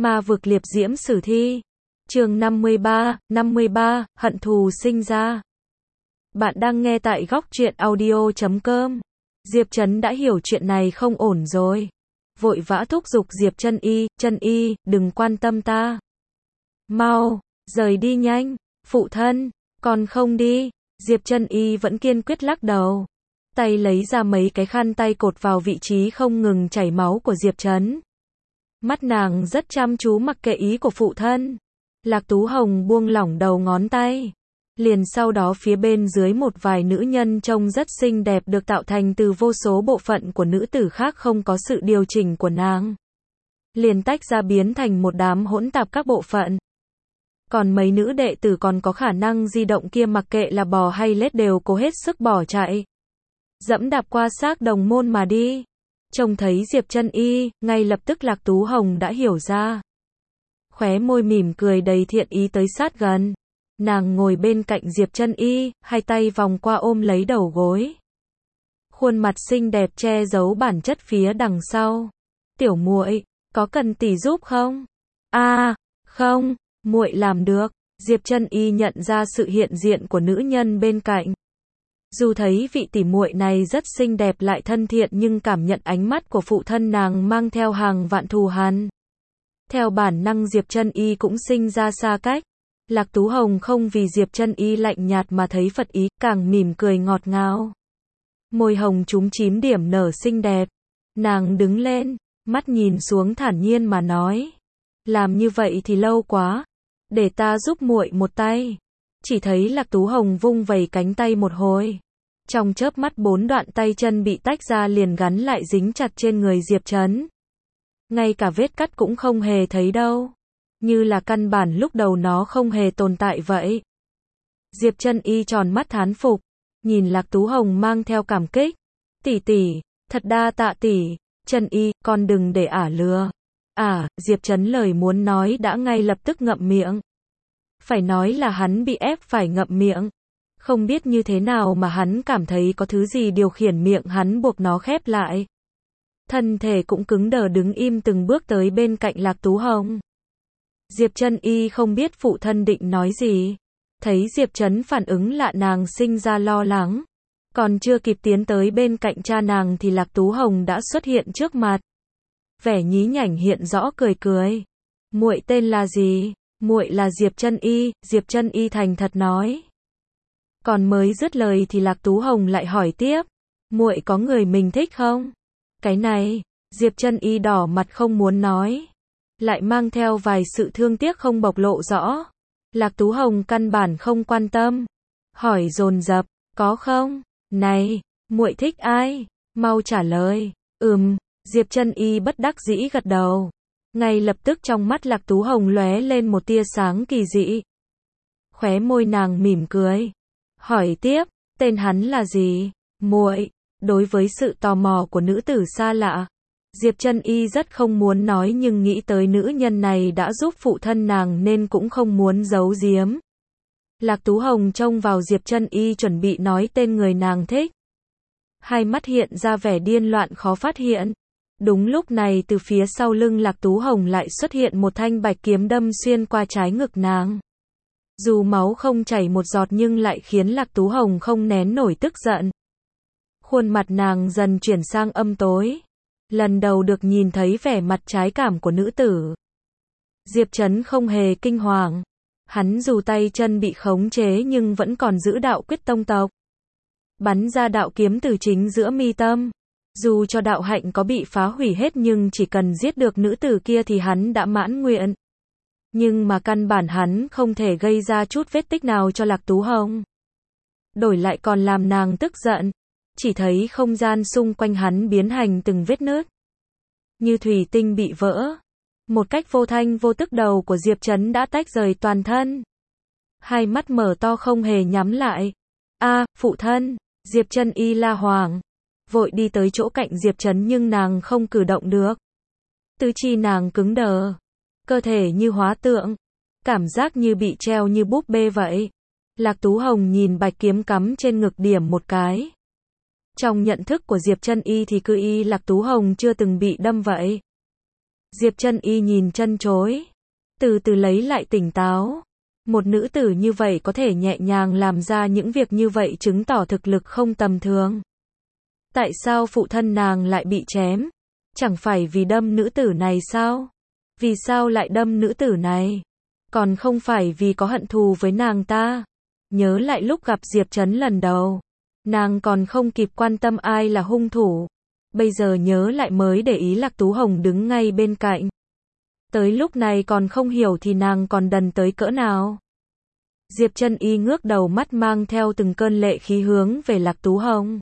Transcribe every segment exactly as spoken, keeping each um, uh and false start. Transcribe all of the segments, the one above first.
Ma vực liệp diễm sử thi. Chương năm mươi ba, năm mươi ba, hận thù sinh ra. Bạn đang nghe tại góc truyện audio chấm com. Diệp Trấn đã hiểu chuyện này không ổn rồi. Vội vã thúc giục Diệp Chân Y, Chân Y, đừng quan tâm ta. Mau, rời đi nhanh, phụ thân, còn không đi. Diệp Chân Y vẫn kiên quyết lắc đầu. Tay lấy ra mấy cái khăn tay cột vào vị trí không ngừng chảy máu của Diệp Trấn. Mắt nàng rất chăm chú mặc kệ ý của phụ thân. Lạc Tú Hồng buông lỏng đầu ngón tay. Liền sau đó phía bên dưới một vài nữ nhân trông rất xinh đẹp được tạo thành từ vô số bộ phận của nữ tử khác không có sự điều chỉnh của nàng. Liền tách ra biến thành một đám hỗn tạp các bộ phận. Còn mấy nữ đệ tử còn có khả năng di động kia mặc kệ là bò hay lết đều cố hết sức bỏ chạy. Dẫm đạp qua xác đồng môn mà đi. Trông thấy Diệp Chân Y, ngay lập tức Lạc Tú Hồng đã hiểu ra. Khóe môi mỉm cười đầy thiện ý tới sát gần. Nàng ngồi bên cạnh Diệp Chân Y, hai tay vòng qua ôm lấy đầu gối. Khuôn mặt xinh đẹp che giấu bản chất phía đằng sau. Tiểu muội, có cần tỷ giúp không? A, à, không, muội làm được. Diệp Chân Y nhận ra sự hiện diện của nữ nhân bên cạnh. Dù thấy vị tỷ muội này rất xinh đẹp lại thân thiện nhưng cảm nhận ánh mắt của phụ thân nàng mang theo hàng vạn thù hằn. Theo bản năng Diệp Chân Y cũng sinh ra xa cách. Lạc Tú Hồng không vì Diệp Chân Y lạnh nhạt mà thấy phật ý, càng mỉm cười ngọt ngào. Môi hồng trúng chím điểm nở xinh đẹp. Nàng đứng lên, mắt nhìn xuống thản nhiên mà nói. Làm như vậy thì lâu quá. Để ta giúp muội một tay. Chỉ thấy Lạc Tú Hồng vung vẩy cánh tay một hồi. Trong chớp mắt bốn đoạn tay chân bị tách ra liền gắn lại dính chặt trên người Diệp Trấn. Ngay cả vết cắt cũng không hề thấy đâu. Như là căn bản lúc đầu nó không hề tồn tại vậy. Diệp Chân Y tròn mắt thán phục. Nhìn Lạc Tú Hồng mang theo cảm kích. Tỷ tỷ, thật đa tạ tỷ. Chân Y, con đừng để ả lừa. À, Diệp Trấn lời muốn nói đã ngay lập tức ngậm miệng. Phải nói là hắn bị ép phải ngậm miệng. Không biết như thế nào mà hắn cảm thấy có thứ gì điều khiển miệng hắn buộc nó khép lại. Thân thể cũng cứng đờ đứng im từng bước tới bên cạnh Lạc Tú Hồng. Diệp Chân Y không biết phụ thân định nói gì. Thấy Diệp Trấn phản ứng lạ nàng sinh ra lo lắng. Còn chưa kịp tiến tới bên cạnh cha nàng thì Lạc Tú Hồng đã xuất hiện trước mặt. Vẻ nhí nhảnh hiện rõ cười cười. Muội tên là gì? Muội là Diệp Chân Y, Diệp Chân Y thành thật nói. Còn mới dứt lời thì Lạc Tú Hồng lại hỏi tiếp. Muội có người mình thích không? Cái này, Diệp Chân Y đỏ mặt không muốn nói. Lại mang theo vài sự thương tiếc không bộc lộ rõ. Lạc Tú Hồng căn bản không quan tâm. Hỏi dồn dập, có không? Này, muội thích ai? Mau trả lời. Ừm, Diệp Chân Y bất đắc dĩ gật đầu. Ngay lập tức trong mắt Lạc Tú Hồng lóe lên một tia sáng kỳ dị. Khóe môi nàng mỉm cười. Hỏi tiếp, tên hắn là gì? Muội. Đối với sự tò mò của nữ tử xa lạ, Diệp Chân Y rất không muốn nói nhưng nghĩ tới nữ nhân này đã giúp phụ thân nàng nên cũng không muốn giấu giếm. Lạc Tú Hồng trông vào Diệp Chân Y chuẩn bị nói tên người nàng thích. Hai mắt hiện ra vẻ điên loạn khó phát hiện. Đúng lúc này từ phía sau lưng Lạc Tú Hồng lại xuất hiện một thanh bạch kiếm đâm xuyên qua trái ngực nàng. Dù máu không chảy một giọt nhưng lại khiến Lạc Tú Hồng không nén nổi tức giận. Khuôn mặt nàng dần chuyển sang âm tối. Lần đầu được nhìn thấy vẻ mặt trái cảm của nữ tử. Diệp Trấn không hề kinh hoàng. Hắn dù tay chân bị khống chế nhưng vẫn còn giữ đạo quyết tông tộc. Bắn ra đạo kiếm từ chính giữa mi tâm. Dù cho đạo hạnh có bị phá hủy hết nhưng chỉ cần giết được nữ tử kia thì hắn đã mãn nguyện. Nhưng mà căn bản hắn không thể gây ra chút vết tích nào cho Lạc Tú Hồng. Đổi lại còn làm nàng tức giận. Chỉ thấy không gian xung quanh hắn biến thành từng vết nứt. Như thủy tinh bị vỡ. Một cách vô thanh vô tức đầu của Diệp Trấn đã tách rời toàn thân. Hai mắt mở to không hề nhắm lại. A, phụ thân, Diệp Chân Y la hoảng. Vội đi tới chỗ cạnh Diệp Trấn nhưng nàng không cử động được. Tứ chi nàng cứng đờ. Cơ thể như hóa tượng. Cảm giác như bị treo như búp bê vậy. Lạc Tú Hồng nhìn bạch kiếm cắm trên ngực điểm một cái. Trong nhận thức của Diệp Chân Y thì cứ y Lạc Tú Hồng chưa từng bị đâm vậy. Diệp Chân Y nhìn chân chối, từ từ lấy lại tỉnh táo. Một nữ tử như vậy có thể nhẹ nhàng làm ra những việc như vậy chứng tỏ thực lực không tầm thường. Tại sao phụ thân nàng lại bị chém? Chẳng phải vì đâm nữ tử này sao? Vì sao lại đâm nữ tử này? Còn không phải vì có hận thù với nàng ta. Nhớ lại lúc gặp Diệp Trấn lần đầu, nàng còn không kịp quan tâm ai là hung thủ. Bây giờ nhớ lại mới để ý Lạc Tú Hồng đứng ngay bên cạnh. Tới lúc này còn không hiểu thì nàng còn đần tới cỡ nào. Diệp Chân Y ngước đầu, mắt mang theo từng cơn lệ khí hướng về Lạc Tú Hồng.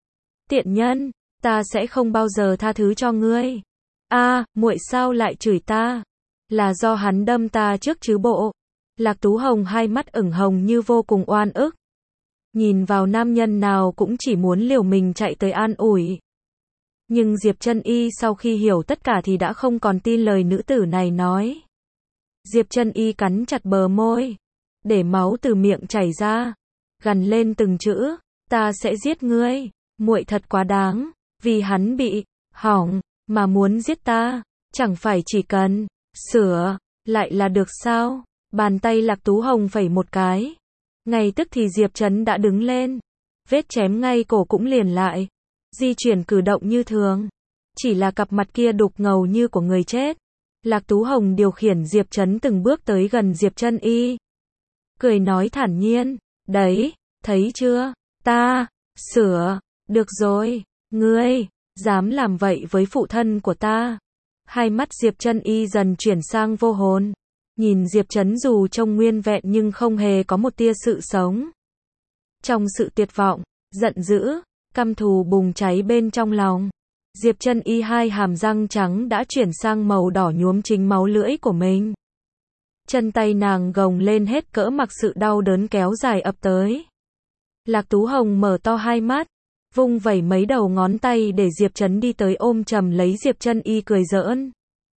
Tiện nhân, ta sẽ không bao giờ tha thứ cho ngươi. A, muội sao lại chửi ta? Là do hắn đâm ta trước chứ bộ. Lạc Tú Hồng hai mắt ửng hồng như vô cùng oan ức. Nhìn vào nam nhân nào cũng chỉ muốn liều mình chạy tới an ủi. Nhưng Diệp Chân Y sau khi hiểu tất cả thì đã không còn tin lời nữ tử này nói. Diệp Chân Y cắn chặt bờ môi, để máu từ miệng chảy ra, gằn lên từng chữ, ta sẽ giết ngươi, muội thật quá đáng, vì hắn bị hỏng mà muốn giết ta, chẳng phải chỉ cần sửa lại là được sao? Bàn tay Lạc Tú Hồng phẩy một cái, ngay tức thì Diệp Trấn đã đứng lên, vết chém ngay cổ cũng liền lại, di chuyển cử động như thường, chỉ là cặp mặt kia đục ngầu như của người chết. Lạc Tú Hồng điều khiển Diệp Trấn từng bước tới gần Diệp Chân Y, cười nói thản nhiên, đấy, thấy chưa, ta sửa, được rồi, ngươi dám làm vậy với phụ thân của ta. Hai mắt Diệp Chân Y dần chuyển sang vô hồn, nhìn Diệp Trấn dù trông nguyên vẹn nhưng không hề có một tia sự sống. Trong sự tuyệt vọng, giận dữ, căm thù bùng cháy bên trong lòng, Diệp Chân Y hai hàm răng trắng đã chuyển sang màu đỏ nhuốm chính máu lưỡi của mình. Chân tay nàng gồng lên hết cỡ mặc sự đau đớn kéo dài ập tới. Lạc Tú Hồng mở to hai mắt, vung vẩy mấy đầu ngón tay để Diệp Trấn đi tới ôm chầm lấy Diệp Chân Y cười giỡn.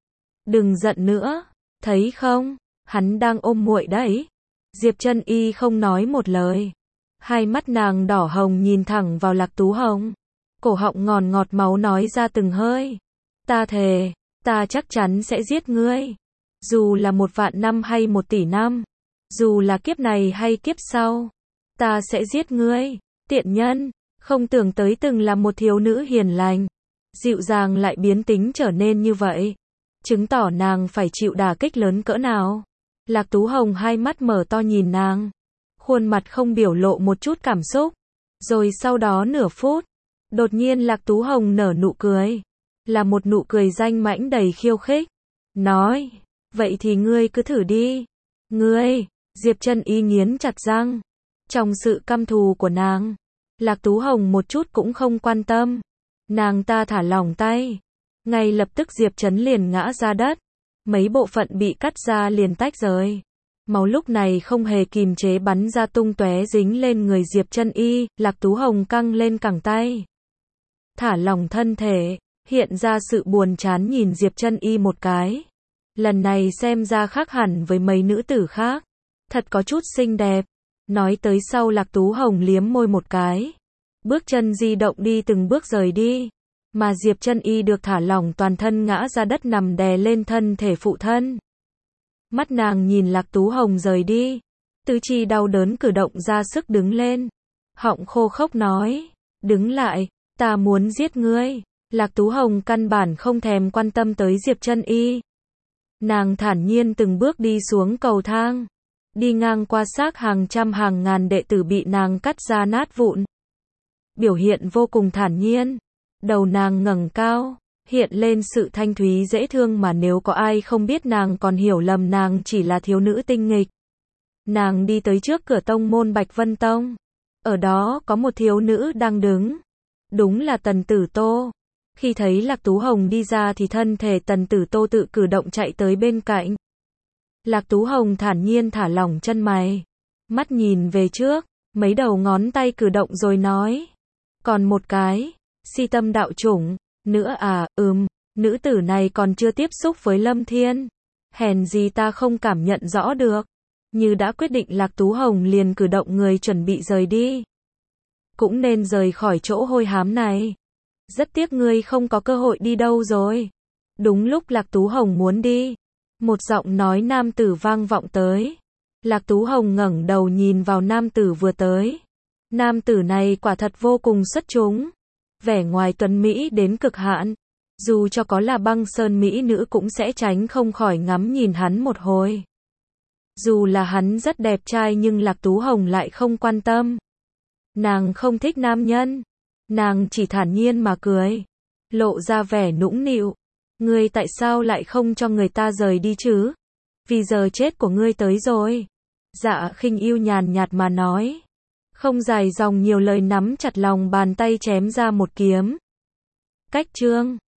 Đừng giận nữa, thấy không, hắn đang ôm muội đấy. Diệp Chân Y không nói một lời. Hai mắt nàng đỏ hồng nhìn thẳng vào Lạc Tú Hồng. Cổ họng ngòn ngọt máu nói ra từng hơi. Ta thề, ta chắc chắn sẽ giết ngươi. Dù là một vạn năm hay một tỷ năm. Dù là kiếp này hay kiếp sau. Ta sẽ giết ngươi, tiện nhân. Không tưởng tới từng là một thiếu nữ hiền lành, dịu dàng lại biến tính trở nên như vậy. Chứng tỏ nàng phải chịu đả kích lớn cỡ nào. Lạc Tú Hồng hai mắt mở to nhìn nàng. Khuôn mặt không biểu lộ một chút cảm xúc. Rồi sau đó nửa phút, đột nhiên Lạc Tú Hồng nở nụ cười. Là một nụ cười danh mãnh đầy khiêu khích. Nói, vậy thì ngươi cứ thử đi. Ngươi, Diệp Chân Y nghiến chặt răng. Trong sự căm thù của nàng, Lạc Tú Hồng một chút cũng không quan tâm. Nàng ta thả lỏng tay. Ngay lập tức Diệp Trấn liền ngã ra đất. Mấy bộ phận bị cắt ra liền tách rời. Máu lúc này không hề kìm chế bắn ra tung tóe dính lên người Diệp Chân Y. Lạc Tú Hồng căng lên cẳng tay, thả lỏng thân thể, hiện ra sự buồn chán nhìn Diệp Chân Y một cái. Lần này xem ra khác hẳn với mấy nữ tử khác. Thật có chút xinh đẹp. Nói tới sau Lạc Tú Hồng liếm môi một cái. Bước chân di động đi từng bước rời đi. Mà Diệp Chân Y được thả lỏng toàn thân ngã ra đất nằm đè lên thân thể phụ thân. Mắt nàng nhìn Lạc Tú Hồng rời đi. Tứ chi đau đớn cử động ra sức đứng lên. Họng khô khốc nói. Đứng lại, ta muốn giết ngươi. Lạc Tú Hồng căn bản không thèm quan tâm tới Diệp Chân Y. Nàng thản nhiên từng bước đi xuống cầu thang. Đi ngang qua xác hàng trăm hàng ngàn đệ tử bị nàng cắt ra nát vụn. Biểu hiện vô cùng thản nhiên. Đầu nàng ngẩng cao, hiện lên sự thanh thúy dễ thương mà nếu có ai không biết nàng còn hiểu lầm nàng chỉ là thiếu nữ tinh nghịch. Nàng đi tới trước cửa tông môn Bạch Vân Tông. Ở đó có một thiếu nữ đang đứng. Đúng là Tần Tử Tô. Khi thấy Lạc Tú Hồng đi ra thì thân thể Tần Tử Tô tự cử động chạy tới bên cạnh. Lạc Tú Hồng thản nhiên thả lỏng chân mày. Mắt nhìn về trước, mấy đầu ngón tay cử động rồi nói. Còn một cái, si tâm đạo chủng, nữa à, ừm, nữ tử này còn chưa tiếp xúc với Lâm Thiên. Hèn gì ta không cảm nhận rõ được. Như đã quyết định Lạc Tú Hồng liền cử động người chuẩn bị rời đi. Cũng nên rời khỏi chỗ hôi hám này. Rất tiếc ngươi không có cơ hội đi đâu rồi. Đúng lúc Lạc Tú Hồng muốn đi, một giọng nói nam tử vang vọng tới. Lạc Tú Hồng ngẩng đầu nhìn vào nam tử vừa tới. Nam tử này quả thật vô cùng xuất chúng, vẻ ngoài tuấn mỹ đến cực hạn, dù cho có là băng sơn mỹ nữ cũng sẽ tránh không khỏi ngắm nhìn hắn một hồi. Dù là hắn rất đẹp trai nhưng Lạc Tú Hồng lại không quan tâm. Nàng không thích nam nhân, nàng chỉ thản nhiên mà cười, lộ ra vẻ nũng nịu. Ngươi tại sao lại không cho người ta rời đi chứ? Vì giờ chết của ngươi tới rồi. Dạ Khinh Yêu nhàn nhạt mà nói. Không dài dòng nhiều lời, nắm chặt lòng bàn tay chém ra một kiếm. Cách chương